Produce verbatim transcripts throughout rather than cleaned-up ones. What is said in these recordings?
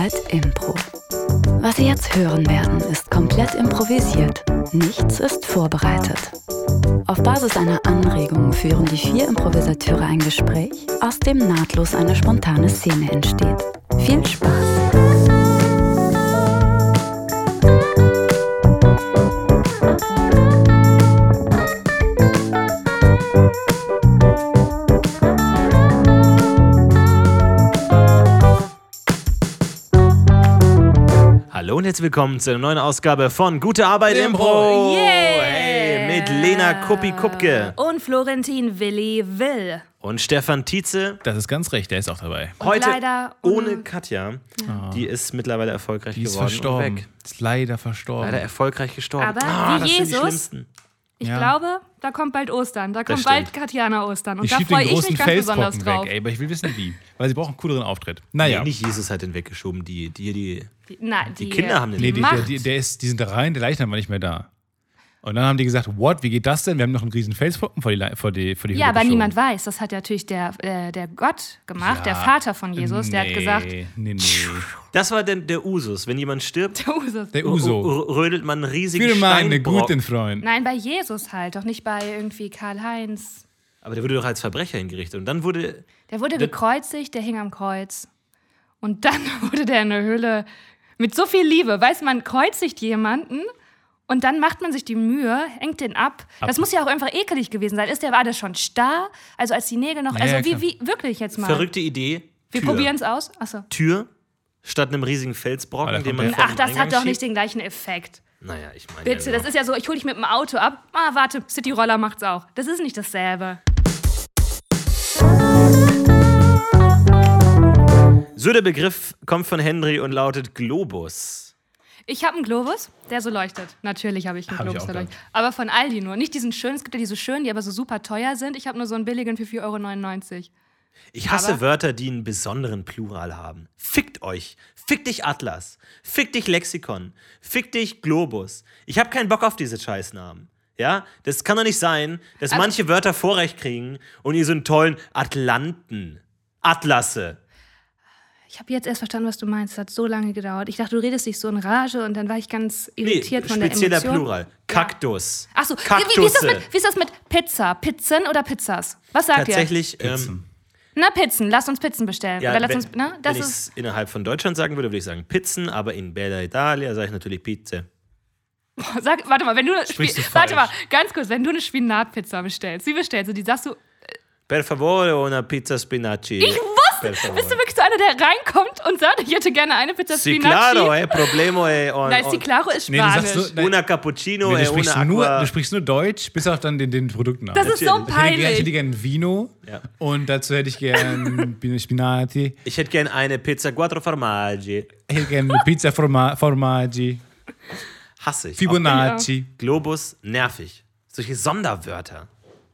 Arbeit Impro. Was Sie jetzt hören werden, ist komplett improvisiert. Nichts ist vorbereitet. Auf Basis einer Anregung führen die vier Improvisateure ein Gespräch, aus dem nahtlos eine spontane Szene entsteht. Viel Spaß! Hallo und herzlich willkommen zu einer neuen Ausgabe von Gute Arbeit Impro. Yeah. Hey, mit Lena Kuppi-Kupke. Und Florentin Willi Will. Und Stefan Tietze. Das ist ganz recht, der ist auch dabei. Und Heute leider ohne Katja. Ja. Die ist mittlerweile erfolgreich Die ist geworden verstorben. und weg. Ist leider verstorben. Leider erfolgreich gestorben. Aber ah, wie das sind die Jesus- Schlimmsten. Ich Ja. glaube, da kommt bald Ostern. Da kommt stimmt. bald Katjana Ostern. Und ich da schieb freue den ich großen mich ganz besonders Felsbrocken drauf. weg, ey, aber ich will wissen wie. Weil sie brauchen einen cooleren Auftritt. Naja. Nee, nicht Jesus hat den weggeschoben. Die, die, die, Die, na, die, die Kinder haben den Nee, die, Macht. der, die, der ist, die sind da rein, der Leichnam war nicht mehr da. Und dann haben die gesagt, what, wie geht das denn? Wir haben noch einen riesen Felsbrocken vor die, Le- vor die, vor die Ja, Hütte aber geschoben. niemand weiß. Das hat ja natürlich der, äh, der Gott gemacht, Ja. der Vater von Jesus. Der nee, hat gesagt, Nee, nee. Das war denn der Usus. Wenn jemand stirbt, der Usus. Der Uso. r- rödelt man einen riesigen Für meine Steinbrocken. guten Freund. Nein, bei Jesus halt, doch nicht bei irgendwie Karl-Heinz. Aber der wurde doch als Verbrecher hingerichtet. Und dann wurde... Der wurde Der- gekreuzigt, der hing am Kreuz. Und dann wurde der in der Höhle mit so viel Liebe. Weißt du, man kreuzigt jemanden und dann macht man sich die Mühe, hängt den ab. Ab. Das muss ja auch einfach ekelig gewesen sein. Ist der, war der schon starr? Also als die Nägel noch, Ja, also ja, wie, klar. wie, wirklich jetzt mal. Verrückte Idee. Wir Tür. probieren es aus. Achso. Tür statt einem riesigen Felsbrocken, Ah, da den kommt man der- vor Ach, den das Eingang hat doch schiebt. nicht den gleichen Effekt. Naja, ich meine Bitte, ja das ist ja so, ich hole dich mit dem Auto ab. Ah, warte, Cityroller macht's auch. Das ist nicht dasselbe. So, der Begriff kommt von Henry und lautet Globus. Ich habe einen Globus, der so leuchtet. Natürlich habe ich einen Hab ich Globus, auch der leuchtet. Aber von Aldi nur. Nicht diesen schönen, es gibt ja diese schönen, die aber so super teuer sind. Ich habe nur so einen billigen für vier Euro neunundneunzig. Ich hasse Aber- Wörter, die einen besonderen Plural haben. Fickt euch. Fick dich Atlas. Fick dich Lexikon. Fick dich Globus. Ich habe keinen Bock auf diese Scheißnamen. Ja, das kann doch nicht sein, dass Aber- manche Wörter Vorrecht kriegen und ihr so einen tollen Atlanten, Atlasse. Ich habe jetzt erst verstanden, was du meinst. Es hat so lange gedauert. Ich dachte, du redest dich so in Rage und dann war ich ganz Nee, irritiert von der spezieller Emotion. Plural. Kaktus. Achso, wie, Kaktusse. wie, ist das mit, wie ist das mit Pizza? Pizzen oder Pizzas? Was sagt Tatsächlich, Pizzen. ähm, ihr? Na, Pizzen. Lasst uns Pizzen bestellen. ja, Oder lasst wenn, uns, na, das wenn ich ist, es innerhalb von Deutschland sagen würde, würde ich sagen Pizzen, aber in Bella Italia sage ich natürlich Pizza. sag, warte mal, wenn du, eine Sprichst Spi- du warte mal, falsch. ganz kurz, wenn du eine Spinatpizza bestellst, wie bestellst du die? Sagst du, Per favore, una pizza spinaci. ich Per wusste, favore. bist du wirklich so einer, der reinkommt und sagt, ich hätte gerne eine Pizza Sì, Spinaci? claro, eh, problemo è on, Nein, on, sì, claro ist Nee, du Spanisch. sagst so, nein, una cappuccino nee, e du, sprichst una nur, acqua. du sprichst nur Deutsch, bis auch dann den, den Produkten das ist so Natürlich. Ich hätte, gern- ich hätte peinlich. gerne ein Vino Ja. und dazu hätte ich gern Spinati. Ich hätte gern eine Pizza quattro formaggi. Ich hätte gerne eine Pizza forma, Formaggi. Hasse ich. Auch Fibonacci. Globus, nervig. Solche Sonderwörter.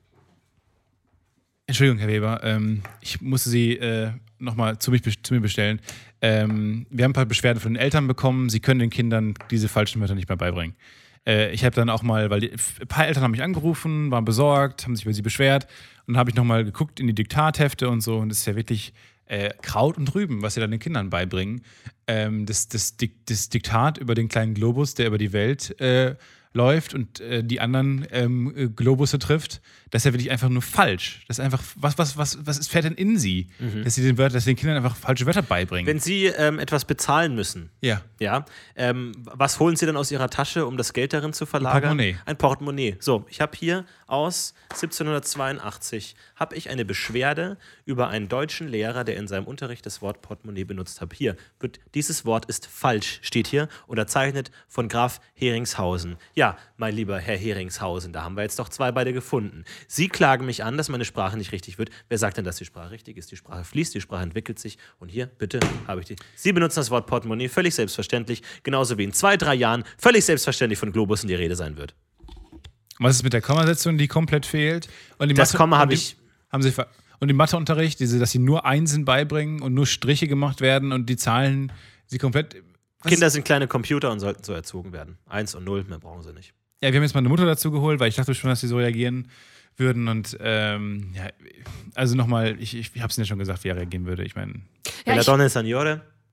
Entschuldigung, Herr Weber, ähm, ich musste Sie äh, nochmal zu, mich bes- zu mir bestellen. Ähm, wir haben ein paar Beschwerden von den Eltern bekommen. Sie können den Kindern diese falschen Wörter nicht mehr beibringen. Äh, ich habe dann auch mal, weil die, ein paar Eltern haben mich angerufen, waren besorgt, haben sich über sie beschwert. Und dann habe ich nochmal geguckt in die Diktathefte und so. Und das ist ja wirklich äh, Kraut und Rüben, was sie dann den Kindern beibringen. Ähm, das, das, Dik- das Diktat über den kleinen Globus, der über die Welt äh, läuft und äh, die anderen ähm, äh, Globusse trifft, das ist ja wirklich einfach nur falsch. Das ist einfach, was, was, was, was ist, fährt denn in sie, dass sie den Wörter, dass sie den Kindern einfach falsche Wörter beibringen? Wenn Sie ähm, etwas bezahlen müssen, ja. ja, ähm, was holen Sie dann aus Ihrer Tasche, um das Geld darin zu verlagern? Portemonnaie. Ein Portemonnaie. So, ich habe hier aus siebzehnhundertzweiundachtzig habe ich eine Beschwerde über einen deutschen Lehrer, der in seinem Unterricht das Wort Portemonnaie benutzt hat. Hier wird dieses Wort ist falsch, steht hier, unterzeichnet von Graf Heringshausen. Ja, mein lieber Herr Heringshausen, da haben wir jetzt doch zwei beide gefunden. Sie klagen mich an, dass meine Sprache nicht richtig wird. Wer sagt denn, dass die Sprache richtig ist? Die Sprache fließt, die Sprache entwickelt sich. Und hier, bitte, habe ich die. Sie benutzen das Wort Portemonnaie völlig selbstverständlich, genauso wie in zwei, drei Jahren völlig selbstverständlich von Globussen die Rede sein wird. Was ist mit der Kommasetzung, die komplett fehlt? Und die Das Mathe- Komma und habe die- ich- Haben Sie ver- und im Matheunterricht, diese, dass sie nur Einsen beibringen und nur Striche gemacht werden und die Zahlen, sie komplett. Was? Kinder sind kleine Computer und sollten so erzogen werden. Eins und null, mehr brauchen sie nicht. Ja, wir haben jetzt meine Mutter dazu geholt, weil ich dachte schon, dass sie so reagieren würden. Und ähm, ja, also nochmal, ich, ich, ich habe es ja schon gesagt, wie er reagieren würde. Ich meine, Ja, Bella ich, Donna Signore.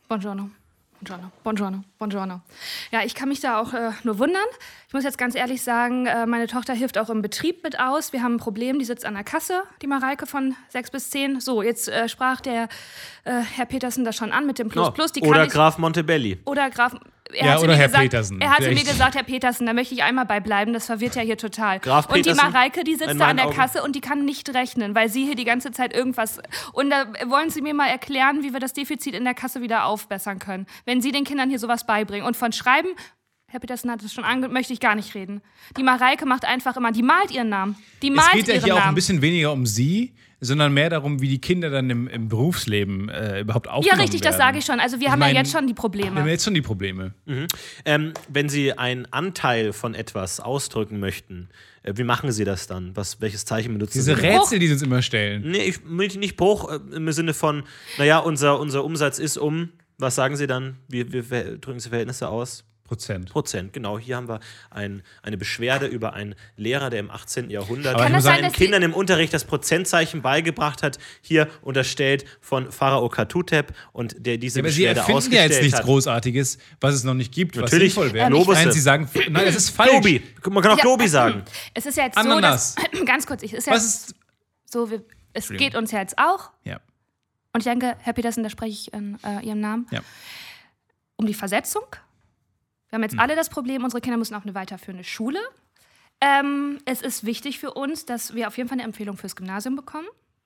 Buongiorno. Buongiorno, buongiorno, buongiorno. Ja, ich kann mich da auch äh, nur wundern. Ich muss jetzt ganz ehrlich sagen, äh, meine Tochter hilft auch im Betrieb mit aus. Wir haben ein Problem, die sitzt an der Kasse, die Mareike von sechs bis zehn. So, jetzt äh, sprach der äh, Herr Petersen da schon an mit dem Plus Oh, Plus. Die kann oder ich, Graf Montebelli. Oder Graf... Er Ja, hatte oder mir Herr gesagt, Petersen. Er hatte Vielleicht. mir gesagt, Herr Petersen, da möchte ich einmal beibleiben, das verwirrt ja hier total. Graf und die Petersen, Mareike, die in sitzt da meinen an der Augen. Kasse und die kann nicht rechnen, weil sie hier die ganze Zeit irgendwas... Und da wollen Sie mir mal erklären, wie wir das Defizit in der Kasse wieder aufbessern können, wenn Sie den Kindern hier sowas beibringen. Und von Schreiben, Herr Petersen hat es schon ange... möchte ich gar nicht reden. Die Mareike macht einfach immer, die malt ihren Namen. Die malt Es geht ja ihren hier auch Namen. ein bisschen weniger um sie, sondern mehr darum, wie die Kinder dann im, im Berufsleben äh, überhaupt aufgenommen Ja, werden. richtig, das sage ich schon. Also wir haben mein, ja jetzt schon die Wir haben Probleme. jetzt schon die Probleme. Ähm, wenn Sie einen Anteil von etwas ausdrücken möchten, äh, wie machen Sie das dann? Was, welches Zeichen benutzen Diese Sie? Rätsel, die sie uns immer stellen. Nee, ich will nicht Bruch äh, im Sinne von, naja, unser, unser Umsatz ist um, was sagen Sie dann? Wie, wie ver- drücken Sie Verhältnisse aus? Prozent. Prozent, genau. Hier haben wir ein, eine Beschwerde über einen Lehrer, der im achtzehnten Jahrhundert Aber ich Kann muss das sein, sagen, dass den die- Kindern im Unterricht das Prozentzeichen beigebracht hat, hier unterstellt von Pharao Katutep und der diese Ja, aber sie Beschwerde erfinden ja ausgestellt jetzt nichts hat. Großartiges, was es noch nicht gibt, Natürlich, was sinnvoll wäre. Globus. Nein, sie sagen, nein, das ist falsch. Globi. Man kann auch Ja, Globi sagen. Es ist ja jetzt Ananas. so, dass... Ganz kurz, es ist ja Was ist... so, wir, es Entschuldigung. geht uns ja jetzt auch. Ja, Und ich denke, Herr Petersen, da spreche ich in äh, Ihrem Namen, ja. um die Versetzung. Wir haben jetzt Hm. alle das Problem, unsere Kinder müssen auf eine weiterführende Schule. Ähm, es ist wichtig für uns, dass wir auf jeden Fall eine Empfehlung fürs Gymnasium bekommen.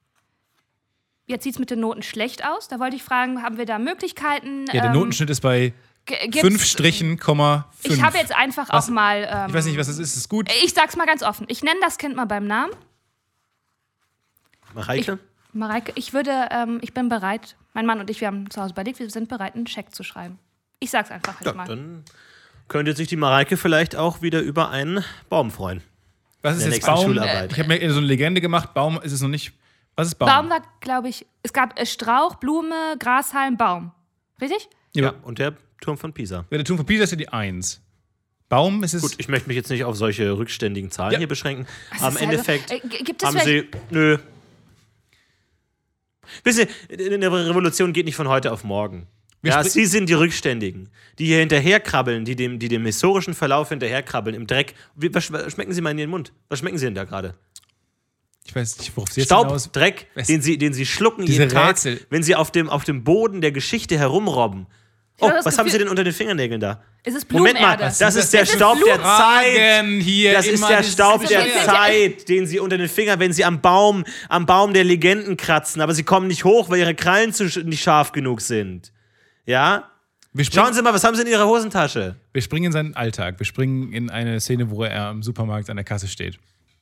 Jetzt sieht es mit den Noten schlecht aus. Da wollte ich fragen, haben wir da Möglichkeiten? Ja, der ähm, Notenschnitt ist bei g- gibt's- fünf Strichen, Komma fünf. Ich habe jetzt einfach Was? auch mal... Ähm, Ich weiß nicht, was das ist. Ist es gut? Ich sag's mal ganz offen. Ich nenne das Kind mal beim Namen. Mareike? Mareike, ich würde, ähm, ich bin bereit, mein Mann und ich, wir haben zu Hause überlegt, wir sind bereit, einen Scheck zu schreiben. Ich sag's einfach jetzt Ja, mal. dann könnte sich die Mareike vielleicht auch wieder über einen Baum freuen. Was ist der jetzt nächsten Baum? Schularbeit. Ich habe mir so eine Legende gemacht. Baum ist es noch nicht. Was ist Baum? Baum war, glaube ich, es gab äh, Strauch, Blume, Grashalm, Baum. Richtig? Ja, Ja, und der Turm von Pisa. ja, der Turm von Pisa ist ja die Eins. Baum ist es. Gut, ich möchte mich jetzt nicht auf solche rückständigen Zahlen Ja. hier beschränken. Das Am ist also- Endeffekt äh, g- gibt es haben vielleicht- sie. Nö. Wissen Sie, eine Revolution geht nicht von heute auf morgen. Wir Ja, spri- Sie sind die Rückständigen, die hier hinterherkrabbeln, die dem, die dem historischen Verlauf hinterherkrabbeln, im Dreck. Wie, was, was schmecken Sie mal in Ihren Mund? Was schmecken Sie denn da gerade? Ich weiß nicht, worauf sie jetzt Staub, hinaus. Dreck, Was? den Sie, den Sie schlucken Diese jeden Tag, Rätsel. wenn Sie auf dem, auf dem Boden der Geschichte herumrobben. Oh, habe das was haben Sie Gefühl- denn unter den Fingernägeln da? Es ist Moment mal, Blumenerde. das ist der Es ist Staub der Blumen- Zeit. Hier Das ist immer der dieses- Staub Also der wir sind- Zeit, den Sie unter den Fingern, wenn Sie am Baum, am Baum der Legenden kratzen, aber Sie kommen nicht hoch, weil Ihre Krallen zu, sch- nicht scharf genug sind. Ja? Wir springen, Schauen Sie mal, was haben Sie in Ihrer Hosentasche? wir springen in seinen Alltag. Wir springen in eine Szene, wo er am Supermarkt an der Kasse steht.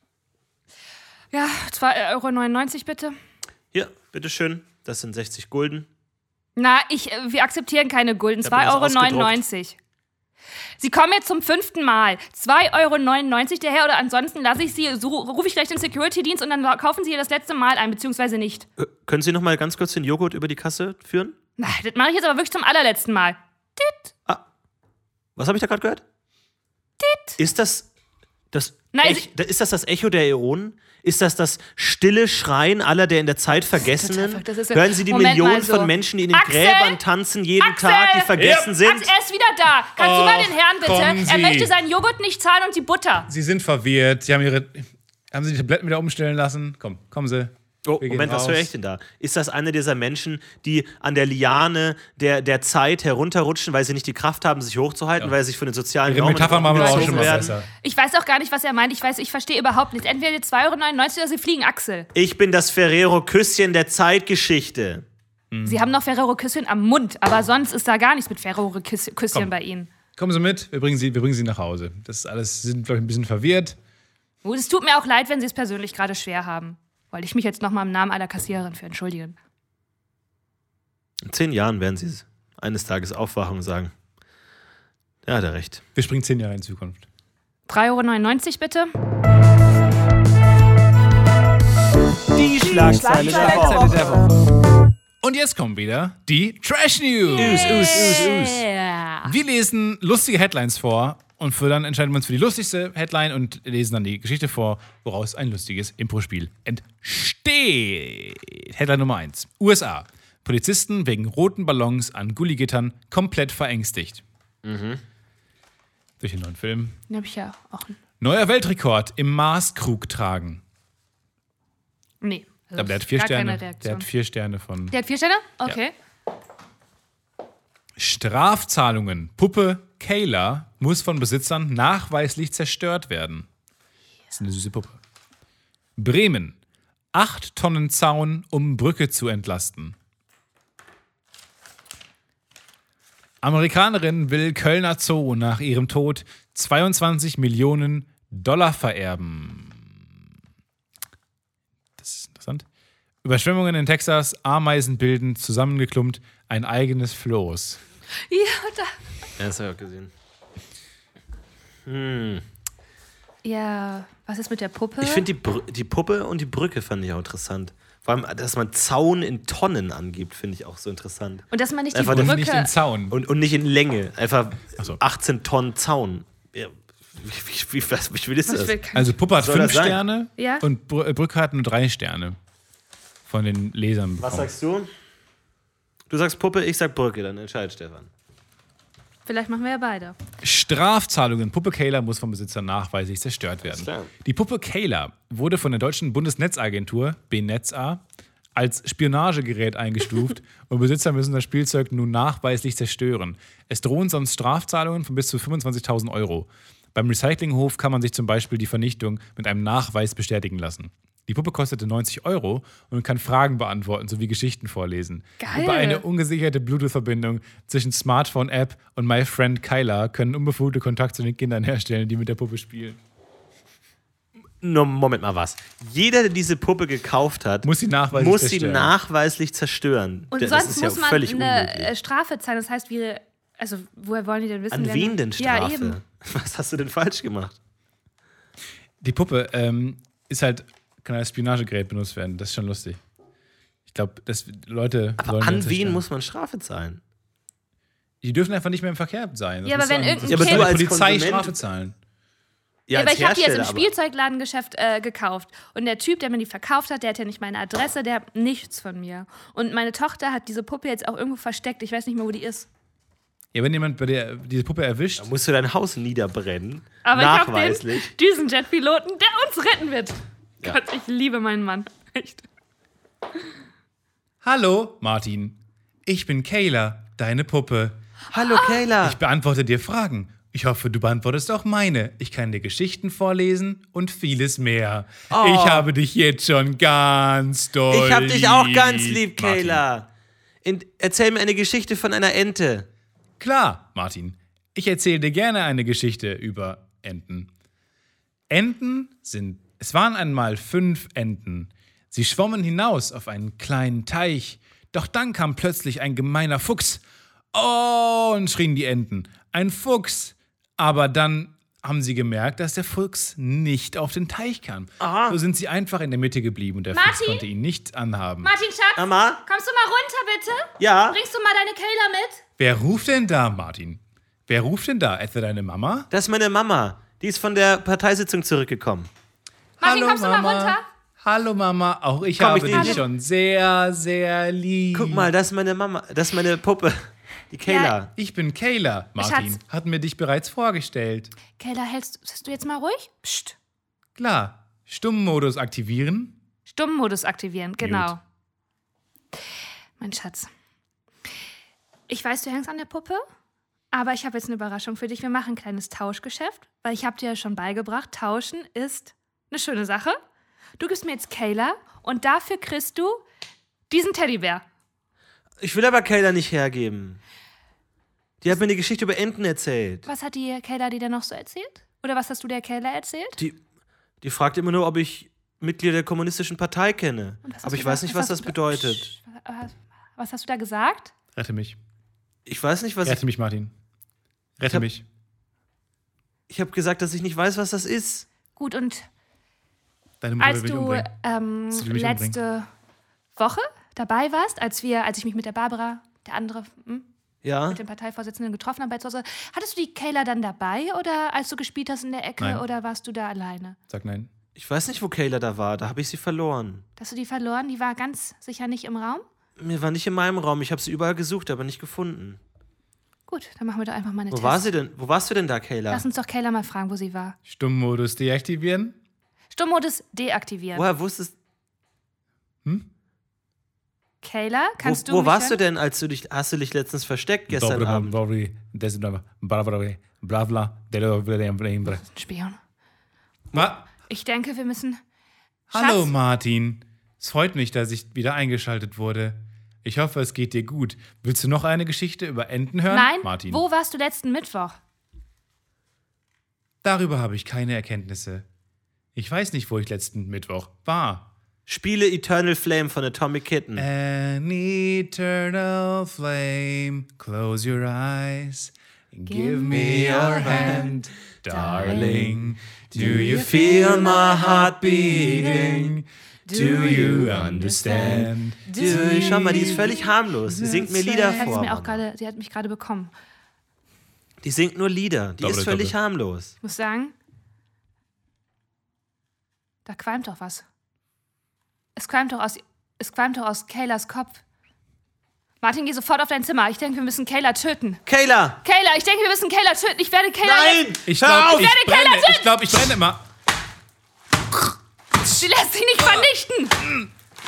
Ja, zwei Euro neunundneunzig bitte. Hier, bitteschön, das sind sechzig Gulden. Na, ich, äh, wir akzeptieren keine Gulden. Ich hab mir zwei das Euro neunundneunzig. Sie kommen jetzt zum fünften Mal. zwei Euro neunundneunzig der Herr, oder ansonsten lasse ich Sie, so rufe ich gleich den Security-Dienst und dann kaufen Sie hier das letzte Mal ein, beziehungsweise nicht. Äh, können Sie noch mal ganz kurz den Joghurt über die Kasse führen? Na, das mache ich jetzt aber wirklich zum allerletzten Mal. Was habe ich da gerade gehört? Ist das das, Nein, Ech, ist das das Echo der Äonen? Ist das das stille Schreien aller der in der Zeit Vergessenen? verrückt, das ist ja- Hören Sie die Moment Millionen mal so. von Menschen, die in den Axel! Gräbern tanzen jeden Axel! Tag, die vergessen Ja. sind? Axel, er ist wieder da. Kannst du Och, mal den Herrn kommen bitte? Er Sie. möchte seinen Joghurt nicht zahlen und die Butter. Sie sind verwirrt. Sie haben ihre. Haben Sie die Tabletten wieder umstellen lassen? Komm, kommen Sie. Oh, Wir gehen Moment, was raus. höre ich denn da? Ist das einer dieser Menschen, die an der Liane der, der Zeit herunterrutschen, weil sie nicht die Kraft haben, sich hochzuhalten, weil sie sich von den sozialen Ihre Normen Metaphern waren aber auch umgezogen schon mal werden? besser. Ich weiß auch gar nicht, was er meint. Ich weiß, ich verstehe überhaupt nichts. Entweder zwei Euro neunundneunzig oder Sie fliegen Axel. Ich bin das Ferrero-Küsschen der Zeitgeschichte. Sie haben noch Ferrero-Küsschen am Mund, aber sonst ist da gar nichts mit Ferrero-Küsschen Komm. bei Ihnen. Kommen Sie mit, wir bringen Sie, wir bringen Sie nach Hause. Das ist alles, Sie sind, glaube ich, ein bisschen verwirrt. Gut, es tut mir auch leid, wenn Sie es persönlich gerade schwer haben. Wollte ich mich jetzt nochmal im Namen aller Kassiererin für entschuldigen. In zehn Jahren werden sie eines Tages aufwachen und sagen, ja, hat er recht. Wir springen zehn Jahre in Zukunft. drei Euro neunundneunzig bitte. Die Schlagzeile der Woche. Und jetzt kommen wieder die Trash News. Yeah. Wir lesen lustige Headlines vor und für dann entscheiden wir uns für die lustigste Headline und lesen dann die Geschichte vor, woraus ein lustiges Impro-Spiel entsteht. Headline Nummer eins. U S A. Polizisten wegen roten Ballons an Gulligittern komplett verängstigt. Mhm. Durch den neuen Film. Den habe ich ja auch. Neuer Weltrekord im Maßkrug tragen. Nee. Also Aber der hat vier gar Sterne. keine Der Reaktion. hat vier Sterne von. Der hat vier Sterne? Okay. Strafzahlungen. Puppe Kayla muss von Besitzern nachweislich zerstört werden. Das ist eine süße Puppe. Bremen. Acht Tonnen Zaun, um Brücke zu entlasten. Amerikanerin will Kölner Zoo nach ihrem Tod zweiundzwanzig Millionen Dollar vererben. Das ist interessant. Überschwemmungen in Texas, Ameisen bilden zusammengeklumpt ein eigenes Floß. Ja, da. Ja, das habe ich auch gesehen. Hm. Ja, was ist mit der Puppe? Ich finde die, Br- die Puppe und die Brücke fand ich auch interessant. Vor allem, dass man Zaun in Tonnen angibt, finde ich auch so interessant. Und dass man nicht die Einfach Und Brücke... nicht in Zaun. Und, und nicht in Länge. Einfach Ach so. achtzehn Tonnen Zaun. Ja, wie, wie, was, wie viel ist Ich das? will kein- Also Puppe hat Soll fünf das sein? Sterne Ja. und Br- Brücke hat nur drei Sterne von den Lesern bekommen. Was sagst du? Du sagst Puppe, ich sag Brücke, dann entscheidet Stefan. Vielleicht machen wir ja beide. Strafzahlungen. Puppe Kayla muss vom Besitzer nachweislich zerstört werden. klar. Die Puppe Kayla wurde von der deutschen Bundesnetzagentur, B N E T Z A, als Spionagegerät eingestuft und Besitzer müssen das Spielzeug nun nachweislich zerstören. Es drohen sonst Strafzahlungen von bis zu fünfundzwanzigtausend Euro. Beim Recyclinghof kann man sich zum Beispiel die Vernichtung mit einem Nachweis bestätigen lassen. Die Puppe kostete neunzig Euro und kann Fragen beantworten sowie Geschichten vorlesen. Geil. Über eine ungesicherte Bluetooth-Verbindung zwischen Smartphone-App und My Friend Kyla können unbefugte Kontakt zu den Kindern herstellen, die mit der Puppe spielen. No, Moment mal, was? Jeder, der diese Puppe gekauft hat, Muss sie nachweislich muss sie zerstören. nachweislich zerstören. Und das sonst ist ja muss man völlig eine unmöglich. äh, Strafe zahlen. Das heißt, wir... Also, woher wollen die denn wissen? An wer wen man- denn Strafe? Ja, eben. Was hast du denn falsch gemacht? Die Puppe ähm, ist halt, kann als Spionagegerät benutzt werden. Das ist schon lustig. Ich glaube, dass Leute. Aber sollen an das wen zerstören. muss man Strafe zahlen? Die dürfen einfach nicht mehr im Verkehr sein. Das Ja, aber muss wenn an- irgendein das Ja, aber muss du an als die Polizei Konsument- Strafe zahlen. Ja, aber als ich habe die jetzt im Hersteller, aber- Spielzeugladengeschäft äh, gekauft. Und der Typ, der mir die verkauft hat, der hat ja nicht meine Adresse, der hat nichts von mir. Und meine Tochter hat diese Puppe jetzt auch irgendwo versteckt. Ich weiß nicht mehr, wo die ist. Ja, wenn jemand bei der diese Puppe erwischt, Da musst du dein Haus niederbrennen. Aber ich habe den nachweislich. Düsenjet-Piloten, der uns retten wird. Ja. Gott, ich liebe meinen Mann. Echt. hallo, Martin. Ich bin Kayla, deine Puppe. Hallo, Kayla. Ich beantworte dir Fragen. Ich hoffe, du beantwortest auch meine. Ich kann dir Geschichten vorlesen und vieles mehr. Oh. Ich habe dich jetzt schon ganz doll Ich hab dich auch ganz lieb, Martin. Kayla. In, erzähl mir eine Geschichte von einer Ente. Klar, Martin. Ich erzähle dir gerne eine Geschichte über Enten. Enten sind... Es waren einmal fünf Enten. Sie schwommen hinaus auf einen kleinen Teich. Doch dann kam plötzlich ein gemeiner Fuchs. Oh, und schrien die Enten. Ein Fuchs. Aber dann haben sie gemerkt, dass der Fuchs nicht auf den Teich kam. Aha. So sind sie einfach in der Mitte geblieben und der Fuchs Martin? konnte ihn nicht anhaben. Martin, Schatz, Mama? kommst du mal runter, bitte? Ja? Bringst du mal deine Kayla mit? Wer ruft denn da, Martin? Wer ruft denn da? Etwa deine Mama? Das ist meine Mama. Die ist von der Parteisitzung zurückgekommen. Martin, kommst du mal runter? Hallo Mama, auch ich Komm, habe ich nehm dich dich. schon sehr, sehr lieb. Guck mal, das ist meine Mama. Das ist meine Puppe. Die Kayla. Ja. Ich bin Kayla, Martin. Schatz. Hatten wir dich bereits vorgestellt. Kayla, hältst bist du jetzt mal ruhig? Psst. Klar. Stummmodus aktivieren. Stummmodus aktivieren, genau. Mein Schatz. Ich weiß, du hängst an der Puppe, aber ich habe jetzt eine Überraschung für dich. Wir machen ein kleines Tauschgeschäft, weil ich habe dir ja schon beigebracht, tauschen ist eine schöne Sache. Du gibst mir jetzt Kayla und dafür kriegst du diesen Teddybär. Ich will aber Kayla nicht hergeben. Die hat mir eine Geschichte über Enten erzählt. Was hat die Kayla dir denn noch so erzählt? Oder was hast du der Kayla erzählt? Die, die fragt immer nur, ob ich Mitglieder der kommunistischen Partei kenne. Und was hast Aber du ich da- weiß nicht, was hast das du da- bedeutet. Psst, was- Was hast du da gesagt? Rette mich. Ich weiß nicht, was Rette ich... mich, Martin. Rette hab- mich. Ich habe gesagt, dass ich nicht weiß, was das ist. Gut, und Deine Mutter als will mich du umbringen. ähm, Sie will mich letzte Woche dabei warst, als wir, als ich mich mit der Barbara, der andere, hm, Ja? mit dem Parteivorsitzenden getroffen habe bei zu Hause, hattest du die Kayla dann dabei oder als du gespielt hast in der Ecke Nein. oder warst du da alleine? Sag nein. Ich weiß nicht, wo Kayla da war. Da habe ich sie verloren. Hast du die verloren? Die war ganz sicher nicht im Raum? Mir war nicht in meinem Raum. Ich habe sie überall gesucht, aber nicht gefunden. Gut, dann machen wir doch einfach mal eine Wo Test. war sie denn? Wo warst du denn da, Kayla? Lass uns doch Kayla mal fragen, wo sie war. Stummmodus deaktivieren. Stummmodus deaktivieren. Woher wusstest Kayla, kannst wo, du Wo mich warst hören? du denn, als du dich, hast du dich letztens versteckt gestern Abend? Bla bla. Spion. Ma- Ich denke, wir müssen... Hallo Schatz, Martin. Es freut mich, dass ich wieder eingeschaltet wurde. Ich hoffe, es geht dir gut. Willst du noch eine Geschichte über Enten hören? Nein, Martin. wo warst du letzten Mittwoch? Darüber habe ich keine Erkenntnisse. Ich weiß nicht, wo ich letzten Mittwoch war. Spiele Eternal Flame von Atomic Kitten. An eternal flame, close your eyes and give me your hand, darling. Do you feel my heart beating? Do you understand? Die, schau mal, die ist völlig harmlos. Sie singt mir Lieder Sie, hat's vor. mir auch grade, sie hat mich gerade bekommen. Die singt nur Lieder. Die Doppel, ist völlig doppel. harmlos. Ich muss sagen, da qualmt doch was. Es qualmt doch aus, es qualmt doch aus Kaylas Kopf. Martin, geh sofort auf dein Zimmer. Ich denke, wir müssen Kayla töten. Kayla! Kayla, ich denke, wir müssen Kayla töten. Ich werde Kayla... Nein! Ich Hör glaube, auf! ich, werde Kayla brenne. töten! Ich glaube, ich brenne immer. Sie lässt sich nicht vernichten.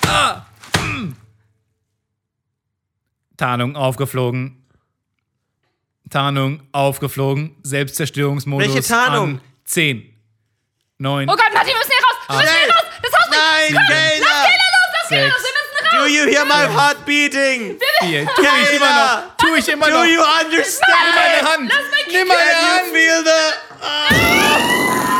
Tarnung aufgeflogen. Tarnung aufgeflogen. Selbstzerstörungsmodus Welche Tarnung? an zehn, neun, Oh Gott, Martin, wir müssen hier raus. Wir müssen Schnell! hier raus. Das Haus Nein, Kayla! sechs, Do you hear my heart beating? vier. Tu ich immer noch. Tu ich immer Do noch. you Nimm understand? meine Hand. Nimm meine Can Hand. you feel the...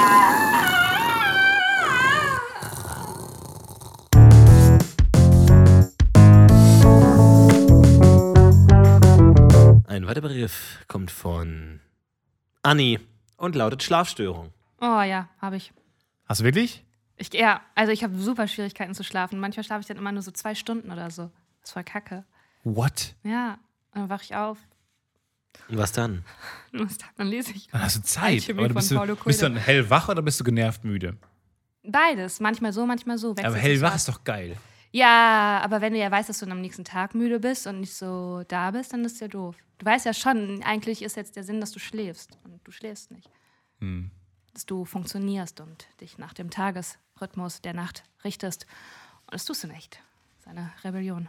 Ein weiterer Brief kommt von Anni und lautet Schlafstörung. Oh ja, habe ich. Hast du wirklich? ich. Ja, also ich habe super Schwierigkeiten zu schlafen. Manchmal schlafe ich dann immer nur so zwei Stunden oder so. Das ist voll kacke. What? Ja, dann wache ich auf. Und was dann? Dann lese ich. Dann hast du Zeit. Alchemie Aber du von bist, du, Paulo bist du Coelho. dann hellwach oder bist du genervt müde? Beides. Manchmal so, manchmal so. Wechselt Aber sich hellwach ab. ist doch geil. Ja, aber wenn du ja weißt, dass du am nächsten Tag müde bist und nicht so da bist, dann ist ja doof. Du weißt ja schon, eigentlich ist jetzt der Sinn, dass du schläfst. Und du schläfst nicht. Hm. Dass du funktionierst und dich nach dem Tagesrhythmus der Nacht richtest. Und das tust du nicht. Das ist eine Rebellion.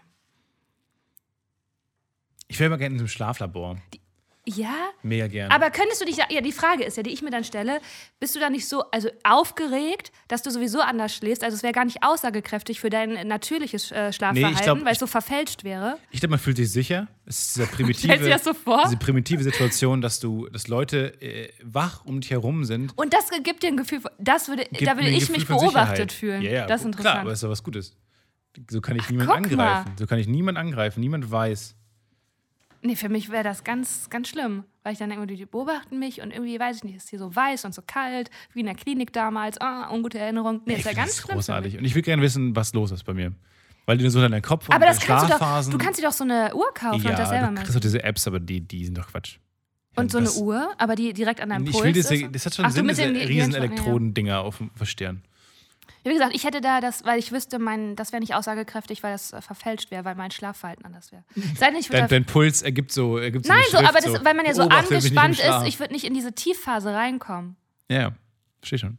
Ich wäre mal gerne in einem Schlaflabor. Ja, Mega gerne. aber könntest du dich, ja, die Frage ist ja, die ich mir dann stelle, bist du da nicht so also aufgeregt, dass du sowieso anders schläfst? Also es wäre gar nicht aussagekräftig für dein natürliches äh, Schlafverhalten, Nee, ich glaub, weil es ich- so verfälscht wäre. Ich glaube, man fühlt sich sicher. Es ist diese Stellst du primitive, dir das so vor? diese primitive Situation, dass du, dass Leute äh, wach um dich herum sind. Und das gibt dir ein Gefühl, von- das würde, Gibt da würde mir ein ich Gefühl mich von beobachtet Sicherheit. fühlen. Ja, ja, das ist klar, interessant. aber es ist doch was Gutes. So kann ich niemand guck angreifen. mal. So kann ich niemand angreifen. Niemand weiß. Nee, für mich wäre das ganz, ganz schlimm, weil ich dann denke, die beobachten mich und irgendwie, weiß ich nicht, ist hier so weiß und so kalt, wie in der Klinik damals, ah, ungute Erinnerung. Nee, Ich ist ja finde ganz das schlimm. Für großartig. mich. Und ich will gerne wissen, was los ist bei mir. Weil du so in deinem Kopf Aber und das in kannst du doch, Schlafphasen. du kannst dir doch so eine Uhr kaufen ja, und das selber du machen. kriegst doch diese Apps, aber die, die sind doch Quatsch. Und so eine das- Uhr, aber die direkt an deinem Ich Puls will diese, ist. das hat schon Ach, du Sinn, mit diese den- die- die riesen Elektro- ja. Elektrodendinger auf dem Stirn. Ja, wie gesagt, ich hätte da das, weil ich wüsste, mein, das wäre nicht aussagekräftig, weil das äh, verfälscht wäre, weil mein Schlafverhalten anders wäre. Sei denn, ich würde Dein, dein Puls ergibt so, ergibt so Nein, eine so, Schrift, aber das, weil man ja so beobachte mich im angespannt Schlaf. ist, ich würde nicht in diese Tiefphase reinkommen. Ja, ja, verstehe schon.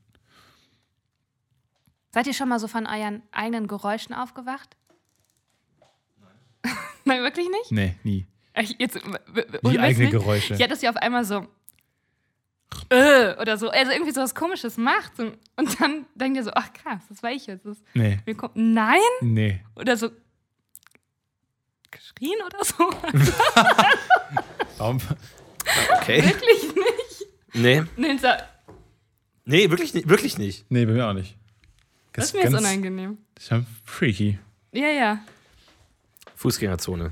Seid ihr schon mal so von euren eigenen Geräuschen aufgewacht? Nein. Nein, wirklich nicht? Nee, nie. Ich, jetzt, Wie eigene Geräusche. Ja, dass ihr auf einmal so äh, oder so, also irgendwie so was Komisches macht und, und dann denkt ihr so, ach krass, das war ich jetzt. Das, Nee, mir kommt, nein? nee. Oder so geschrien oder so? Warum? Okay. Wirklich nicht? Nee, Nee, so, nee, wirklich nicht. Wirklich nicht. Nee, bei mir auch nicht. das ist mir jetzt unangenehm. Das ist ja freaky. Ja, ja. Fußgängerzone.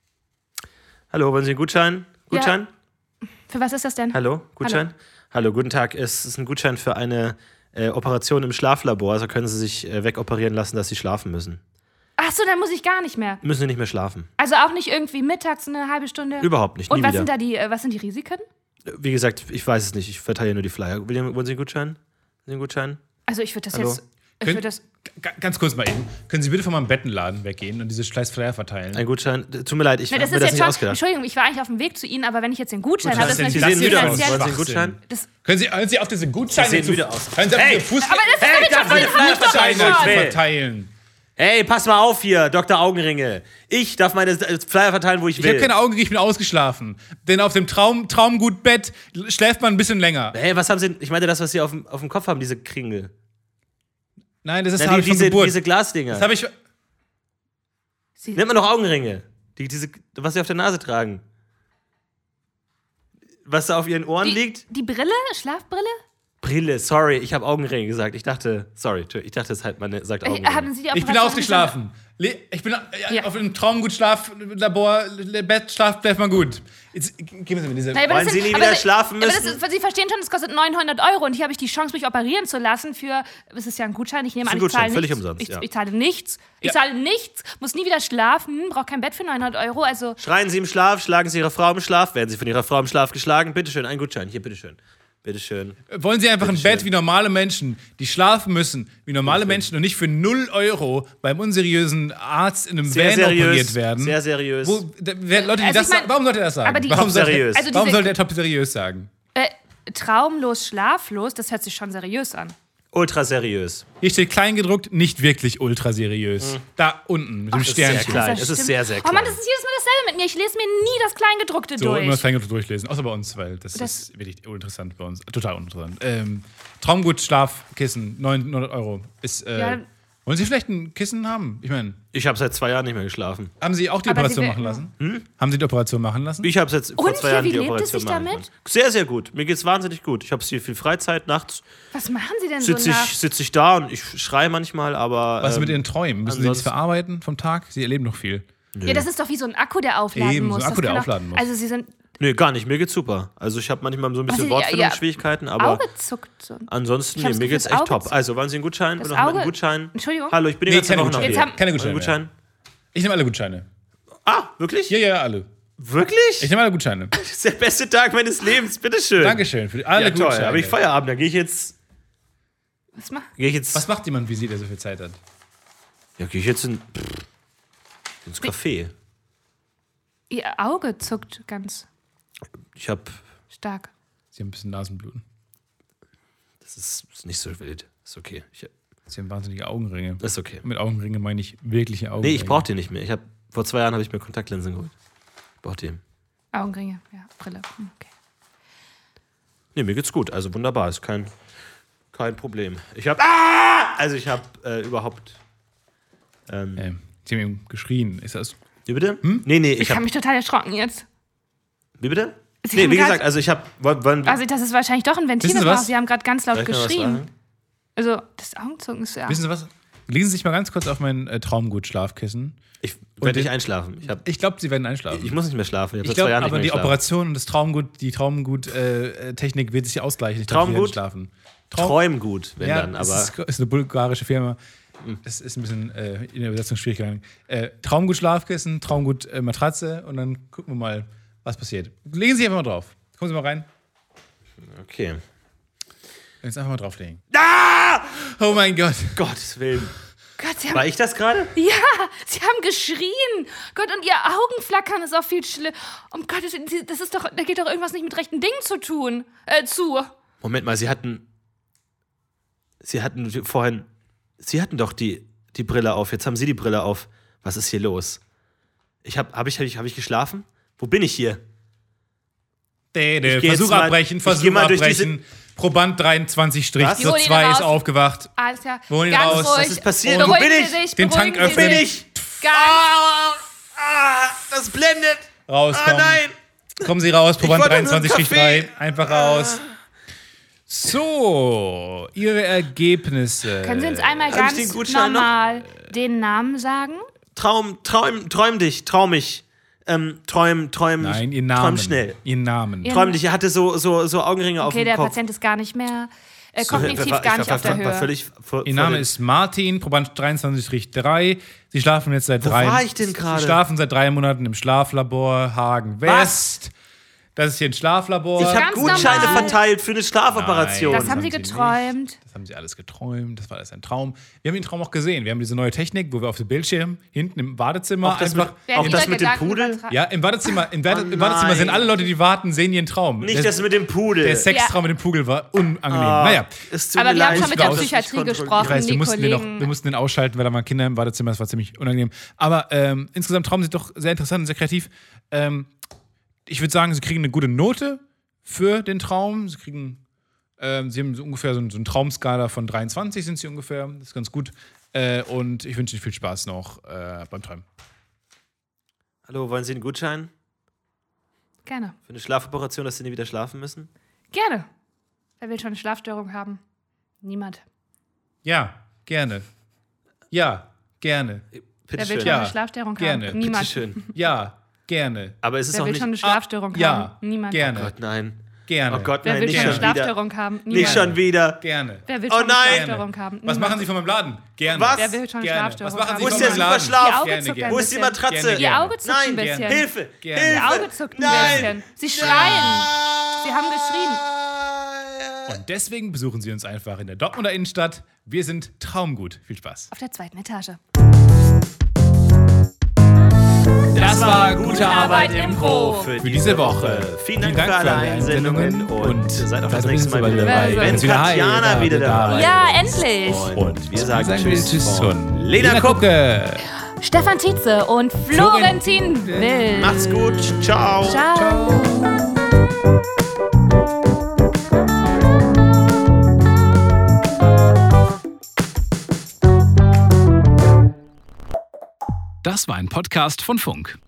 Hallo, wollen Sie einen Gutschein? Gutschein? Für was ist das denn? Hallo, Gutschein? Hallo. guten Tag. Es ist ein Gutschein für eine äh, Operation im Schlaflabor. Also können Sie sich äh, wegoperieren lassen, dass Sie schlafen müssen. Ach so, dann muss ich gar nicht mehr. Müssen Sie nicht mehr schlafen. Also auch nicht irgendwie mittags eine halbe Stunde? Überhaupt nicht, Und nie was wieder. sind da die, äh, was sind die Risiken? Wie gesagt, ich weiß es nicht. Ich verteile nur die Flyer. William, wollen Sie einen Gutschein? Wollen Sie einen Gutschein? Also ich würde das Hallo? jetzt... Ich Können, das g- ganz kurz mal eben. Können Sie bitte von meinem Bettenladen weggehen und diese scheiß Flyer verteilen? Ein Gutschein. Tut mir leid, ich Ne, habe das mir ist das jetzt nicht schon, ausgedacht. Entschuldigung, ich war eigentlich auf dem Weg zu Ihnen, aber wenn ich jetzt den Gutschein Was habe, ist das denn ist Sie natürlich sehen müde aus. finanziell- Wollen Sie einen Schwachsinn. Gutschein? Das, Können Sie, hören Sie auf diese Gutscheine Sie sehen zu... müde aus. Hören Sie auf Hey! diese Fuß... aber das ist Hey, damit ich darf schon meine wieder Flyer nicht doch verteilen, schon. Leute. verteilen. Ey, pass mal auf hier, Doktor Augenringe. Ich darf meine Flyer verteilen, wo ich Ich will. habe keine Augen, ich bin ausgeschlafen. Denn auf dem Traum, Traumgutbett schläft man ein bisschen länger. Hey, was haben Sie denn? Ich meinte das, was Sie auf dem, auf dem Kopf haben, diese Kringel. Nein, das ist Na, habe die, ich von diese, Geburt. diese Glasdinger. Das habe ich... Sie, Nennt man doch Augenringe. Die, diese, was Sie auf der Nase tragen. Was da auf Ihren Ohren die, liegt? die Brille? Schlafbrille? Brille, sorry, ich habe Augenringe gesagt. Ich dachte, sorry, ich dachte, es halt, man sagt Äh, Augenringe. haben Sie die Ich bin Operation ausgeschlafen. Le- Ich bin äh, Ja. auf einem Traumgutschlaflabor, Bett, schlaft, bleibt man gut. Jetzt geben Sie mir diese... Nein, aber Wollen das Sie sind- nie aber wieder das- schlafen aber das müssen? ist, Sie verstehen schon, das kostet neunhundert Euro und hier habe ich die Chance, mich operieren zu lassen für, es ist ja ein Gutschein, ich nehme Ist an, ein ich Gutschein, zahle völlig nichts. umsonst, Ich, ja. ich zahle nichts. Ich Ja. zahle nichts, muss nie wieder schlafen, brauche kein Bett für neunhundert Euro, also Schreien Sie im Schlaf, schlagen Sie Ihre Frau im Schlaf, werden Sie von Ihrer Frau im Schlaf geschlagen. Bitteschön, ein Gutschein. Hier, bitteschön. Bitteschön. Wollen Sie einfach ein Bitteschön. Bett wie normale Menschen, die schlafen müssen, wie normale Menschen und nicht für null Euro beim unseriösen Arzt in einem Sehr Van operiert seriös. werden? Sehr seriös. Wo, da, wer, Leute, die Also das ich mein- sagen, warum sollte er das sagen? aber die- warum Top sollte, seriös. Also warum diese- sollte er top seriös sagen? äh, traumlos, schlaflos, das hört sich schon seriös an. Ultra seriös. Hier steht kleingedruckt, nicht wirklich ultra seriös. Da unten mit dem ist sehr Sternchen. klein. Das es ist stimmt. sehr, sehr Oh Mann, klein. das ist jedes Mal dasselbe mit mir. Ich lese mir nie das Kleingedruckte So, durch. immer das Kleingedruckte durchlesen. Außer bei uns, weil das, Das- ist wirklich uninteressant bei uns. Total uninteressant. Ähm, Traumgut, Schlafkissen, neunhundert Euro. Ist, äh, Ja. wollen Sie vielleicht ein Kissen haben? Ich meine, Ich habe seit zwei Jahren nicht mehr geschlafen. haben Sie auch die Aber Operation Sie machen will- lassen? Haben Sie die Operation machen lassen? Ich habe jetzt vor Und zwei hier, Jahren wie die lebt es Operation sich machen damit? können. Sehr, sehr gut. Mir geht's wahnsinnig gut. Ich habe hier viel Freizeit. Nachts Was machen Sie denn so sitze nach? ich, sitz ich da und ich schreie manchmal, aber. Was ist ähm, mit Ihren Träumen? Müssen Sie das ansonsten- verarbeiten vom Tag? Sie erleben noch viel. Ja, das ist doch wie so ein Akku, der aufladen Eben, so muss. ein Akku, Das der kann aufladen doch, muss. Also Sie sind Nee, gar nicht. Mir geht's super. Also ich habe manchmal so ein bisschen Also, ja, Wortfindungsschwierigkeiten, aber Auge zuckt so. ansonsten, Ich nee, hab's mir Gefühl, geht's das echt Auge top. zuckt. Also, wollen Sie einen Gutschein? Das Noch mit Auge- einem Gutschein? Entschuldigung? Hallo, ich bin die Nee, ganze keine Woche noch Gutscheine. hier. Jetzt haben- Keine Ein Gutscheine. Gutschein? Ich nehme alle Gutscheine. Ah, wirklich? Ja, ja, alle. Wirklich? Ich nehme alle Gutscheine. Das ist der beste Tag meines Lebens. Bitteschön. Dankeschön für alle Ja, toll. Gutscheine. Aber ich Feierabend. Da gehe ich jetzt. Was macht? Gehe ich jetzt. Was macht jemand wie Sie, der so viel Zeit hat? Ja, gehe ich jetzt in, ins Café. Ihr Auge zuckt ganz Ich habe. stark. Sie haben ein bisschen Nasenbluten. Das ist, ist nicht so wild. Ist okay. Ich, Sie haben wahnsinnige Augenringe. das ist okay. Mit Augenringe meine ich wirkliche Augenringe. Nee, ich brauche die nicht mehr. Ich hab, vor zwei Jahren habe ich mir Kontaktlinsen geholt. Ich brauche die. Augenringe, ja, Brille. Hm, Okay. Nee, mir geht's gut. Also wunderbar. Ist kein, kein Problem. Ich habe. Ah! Also ich habe äh, überhaupt. Ähm, Ähm, Sie haben eben geschrien. Ist das... Wie bitte? Hm? Nee, nee, Ich, ich habe habe. mich total erschrocken jetzt. Wie bitte? Sie Nee, haben wie grad- gesagt, also ich habe. Wollen, Also das ist wahrscheinlich doch ein Ventil. Wissen Sie das war- was? Sie haben gerade ganz laut soll ich noch was geschrien. sagen? Also das Augenzucken ist ja. Wissen Sie was? Legen Sie sich mal ganz kurz auf mein äh, Traumgut-Schlafkissen. Ich Und werde nicht den- einschlafen. Ich, hab, Ich glaube, Sie werden einschlafen. ich muss nicht mehr schlafen. Ich, hab Ich seit zwei glaube, Jahren aber nicht die mehr geschlafen. Operation und das Traumgut, die Traumgut-Technik wird sich ausgleichen. Ich glaub, Sie werden Traumgut? schlafen. Traum Träum gut, wenn ja, dann, es aber. ist, ist eine bulgarische Firma. Es ist ein bisschen äh, in der Übersetzung schwierig gegangen. Äh, Traumgut Schlafkissen, Traumgut äh, Matratze und dann gucken wir mal, was passiert. Legen Sie einfach mal drauf. Kommen Sie mal rein. Okay. Jetzt einfach mal drauflegen. Ah! Oh mein Gott. Gottes Willen. Gott, Sie War haben, ich das gerade? ja, Sie haben geschrien. Gott, und Ihr Augenflackern ist auch viel schlimm. Um Gottes Willen, Sie- das ist doch, da geht doch irgendwas nicht mit rechten Dingen zu tun. Äh, zu. Moment mal, Sie hatten. Sie hatten vorhin. Sie hatten doch die, die Brille auf. Jetzt haben Sie die Brille auf. Was ist hier los? Ich hab, hab ich, hab ich, hab ich geschlafen? Wo bin ich hier? Däde, Ich geh Versuch jetzt mal- abbrechen, ich Versuch geh mal durch abbrechen. Proband dreiundzwanzig Strich Was? Wir holen ihn zwei ist raus. aufgewacht. Alles klar. Wir holen ihn Ganz raus. ruhig. Was ist passiert? Wo Beruhigen bin ich? Sie sich, Den beruhigen Tank Sie Bin sich. ich? Ganz Ah, ah, das blendet. Rauskommen. Ah, nein. Kommen Sie raus, Proband wollte nur einen dreiundzwanzig Strich drei. Kaffee. Einfach raus. So, Ihre Ergebnisse. Können Sie uns einmal Hab ich den ganz Gutschein noch? normal den Namen sagen? Traum, träum, träum dich, traum mich. Ähm, träum, träum, Nein, Ihr Namen. träum schnell. Ihr Namen. Ihr- Träum dich, er hatte so, so, so Augenringe auf Okay, dem der Kopf. Patient ist gar nicht mehr äh, So, kognitiv ich war- gar ich nicht war- auf der war- war Höhe. Völlig vor, Ihr vor Name den- ist Martin, Proband dreiundzwanzig Strich drei. Sie schlafen jetzt seit Wo drei war ich denn gerade? Sie schlafen seit drei Monaten im Schlaflabor Hagen West. Das ist hier ein Schlaflabor. Ich habe Ganz Gutscheine normal. verteilt für eine Schlafoperation. Das haben sie nicht. geträumt. Das haben sie alles geträumt. Das war alles ein Traum. Wir haben den Traum auch gesehen. Wir haben diese neue Technik, wo wir auf dem Bildschirm hinten im Badezimmer Auch das einfach... mit, auch das mit dem Pudel? Ja, im Badezimmer, im, Bade, Oh im Badezimmer sind nein. alle Leute, die warten, sehen ihren Traum. Nicht der, das mit dem Pudel. Der Sextraum Ja. mit dem Pudel war unangenehm. Ah, naja, es tut Aber mir wir haben leid, schon mit ich der muss das nicht Psychiatrie kontrollieren. gesprochen. ich weiß, wir die mussten, den noch, Kollegen- wir mussten den ausschalten, weil da waren Kinder im Badezimmer. Das war ziemlich unangenehm. Aber ähm, insgesamt Traum sind doch sehr interessant und sehr kreativ. Ähm, ich würde sagen, sie kriegen eine gute Note für den Traum. Sie kriegen, ähm, sie haben so ungefähr so, ein, so eine Traumskala von dreiundzwanzig sind sie ungefähr. Das ist ganz gut. Äh, und ich wünsche Ihnen viel Spaß noch äh, beim Träumen. Hallo, wollen Sie einen Gutschein Gerne. für eine Schlafoperation, dass Sie nie wieder schlafen müssen? Gerne. Wer will schon eine Schlafstörung haben? Niemand. Ja, gerne. Ja, gerne. Bitte Wer will schön. schon Ja, eine Schlafstörung gerne. haben? Bitte Niemand. schön. Ja, gerne. Aber es ist Wer auch will nicht... schon eine Schlafstörung ja, haben? Niemand. gerne. Oh Gott, nein. Gerne. Oh Gott, Wer nein, will nicht schon eine schon wieder. Schlafstörung haben? Nicht Niemand. schon wieder. Gerne. Wer will Oh schon eine nein. Schlafstörung haben? Was Niemand. machen Sie von meinem Laden? Gerne. Was? Wer will schon eine Gerne. Schlafstörung Was machen haben? Sie Wo ist von der meinem super Laden? Schlaf? Die Augen Gerne, zucken gerne. ein Wo ist die bisschen. Matratze? Gerne, Die gerne. Augen zucken Nein, ein bisschen. Hilfe! Gerne. Die Hilfe! Augen zucken Nein. ein bisschen. Sie schreien. Sie haben geschrien. Und deswegen besuchen Sie uns einfach in der Dortmunder Innenstadt. Wir sind Traumgut. Viel Spaß. Auf der zweiten Etage. Das war Gute Arbeit im Pro. Für, für diese Woche. Vielen Dank, für alle Einsendungen und seid auch das seid nächste Mal wieder dabei. dabei. Wenn Wenn Tatjana wieder dabei Ja, ist. endlich. Und wir sagen, wir Tschüss von von Lena Kuck. Kucke. Stefan Tietze und Florentin Will. Macht's gut. Ciao. Ciao. Das war ein Podcast von Funk.